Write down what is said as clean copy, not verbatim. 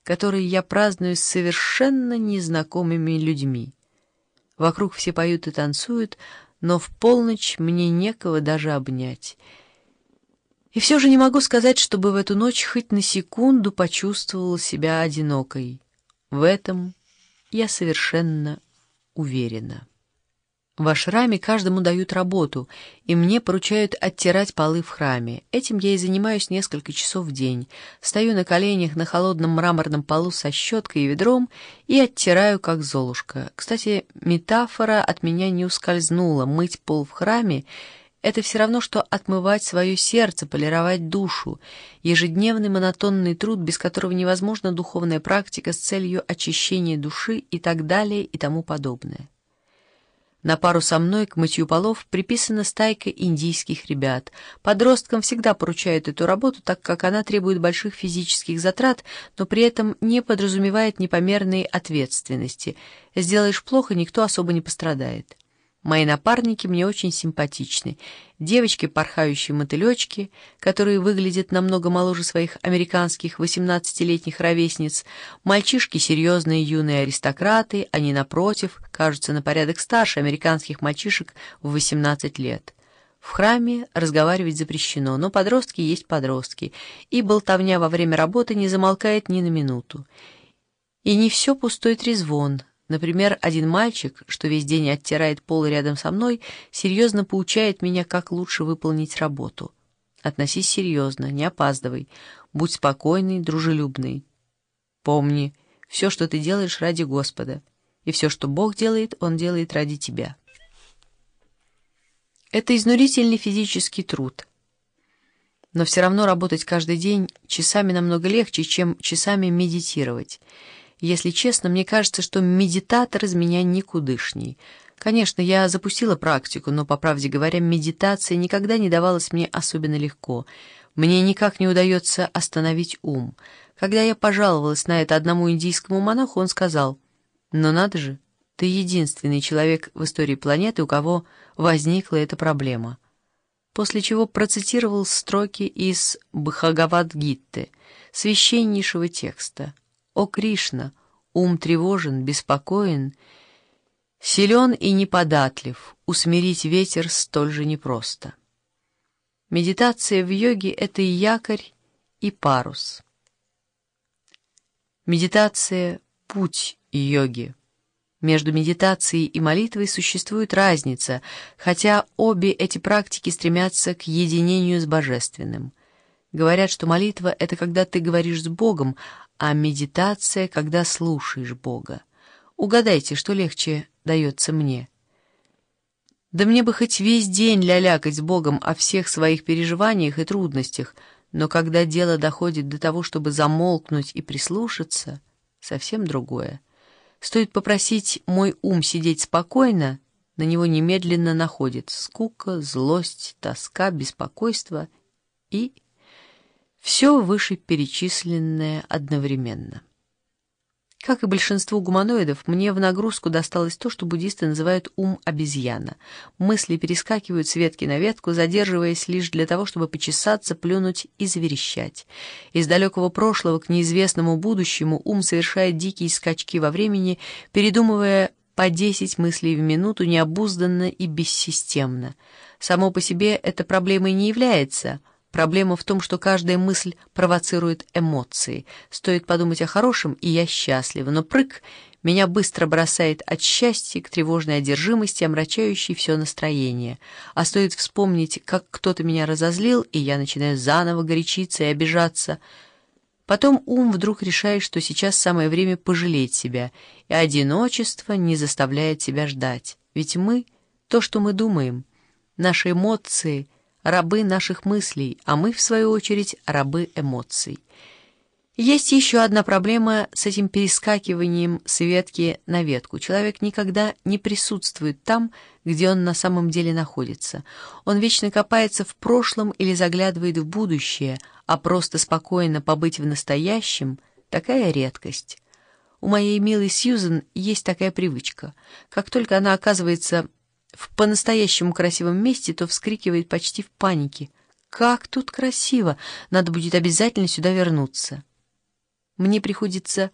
которые я праздную с совершенно незнакомыми людьми. Вокруг все поют и танцуют, но в полночь мне некого даже обнять. И все же не могу сказать, чтобы в эту ночь хоть на секунду почувствовала себя одинокой. В этом я совершенно уверена. В ашраме каждому дают работу, и мне поручают оттирать полы в храме. Этим я и занимаюсь несколько часов в день. Стою на коленях на холодном мраморном полу со щеткой и ведром и оттираю, как Золушка. Кстати, метафора от меня не ускользнула. Мыть пол в храме — это все равно, что отмывать свое сердце, полировать душу. Ежедневный монотонный труд, без которого невозможна духовная практика с целью очищения души и так далее и тому подобное. На пару со мной к мытью полов приписана стайка индийских ребят. Подросткам всегда поручают эту работу, так как она требует больших физических затрат, но при этом не подразумевает непомерной ответственности. Сделаешь плохо, никто особо не пострадает. Мои напарники мне очень симпатичны. Девочки-порхающие мотылечки, которые выглядят намного моложе своих американских 18-летних ровесниц, мальчишки — серьезные юные аристократы, они, напротив, кажутся на порядок старше американских мальчишек в 18 лет. В храме разговаривать запрещено, но подростки есть подростки, и болтовня во время работы не замолкает ни на минуту. И не все пустой трезвон. Например, один мальчик, что весь день оттирает пол рядом со мной, серьезно поучает меня, как лучше выполнить работу. Относись серьезно, не опаздывай, будь спокойный, дружелюбный. Помни, все, что ты делаешь, ради Господа, и все, что Бог делает, Он делает ради тебя. Это изнурительный физический труд. Но все равно работать каждый день часами намного легче, чем часами медитировать. Если честно, мне кажется, что медитатор из меня никудышний. Конечно, я запустила практику, но, по правде говоря, медитация никогда не давалась мне особенно легко. Мне никак не удается остановить ум. Когда я пожаловалась на это одному индийскому монаху, он сказал: «Но надо же, ты единственный человек в истории планеты, у кого возникла эта проблема». После чего процитировал строки из Бхагавад-гиты, священнейшего текста. «О Кришна, ум тревожен, беспокоен, силен и неподатлив, усмирить ветер столь же непросто». Медитация в йоге — это и якорь, и парус. Медитация — путь йоги. Между медитацией и молитвой существует разница, хотя обе эти практики стремятся к единению с Божественным. Говорят, что молитва — это когда ты говоришь с Богом, а медитация — когда слушаешь Бога. Угадайте, что легче дается мне. Да мне бы хоть весь день лялякать с Богом о всех своих переживаниях и трудностях, но когда дело доходит до того, чтобы замолкнуть и прислушаться, совсем другое. Стоит попросить мой ум сидеть спокойно, на него немедленно находит скука, злость, тоска, беспокойство и все вышеперечисленное одновременно. Как и большинству гуманоидов, мне в нагрузку досталось то, что буддисты называют ум-обезьяна. Мысли перескакивают с ветки на ветку, задерживаясь лишь для того, чтобы почесаться, плюнуть и заверещать. Из далекого прошлого к неизвестному будущему ум совершает дикие скачки во времени, передумывая по 10 мыслей в минуту необузданно и бессистемно. Само по себе это проблемой не является. Проблема в том, что каждая мысль провоцирует эмоции. Стоит подумать о хорошем, и я счастлива, но прыг меня быстро бросает от счастья к тревожной одержимости, омрачающей все настроение. А стоит вспомнить, как кто-то меня разозлил, и я начинаю заново горячиться и обижаться. Потом ум вдруг решает, что сейчас самое время пожалеть себя, и одиночество не заставляет себя ждать. Ведь мы — то, что мы думаем, наши эмоции — рабы наших мыслей, а мы, в свою очередь, рабы эмоций. Есть еще одна проблема с этим перескакиванием с ветки на ветку. Человек никогда не присутствует там, где он на самом деле находится. Он вечно копается в прошлом или заглядывает в будущее, а просто спокойно побыть в настоящем — такая редкость. У моей милой Сьюзен есть такая привычка. Как только она оказывается в по-настоящему красивом месте, то вскрикивает почти в панике: «Как тут красиво! Надо будет обязательно сюда вернуться!» мне приходится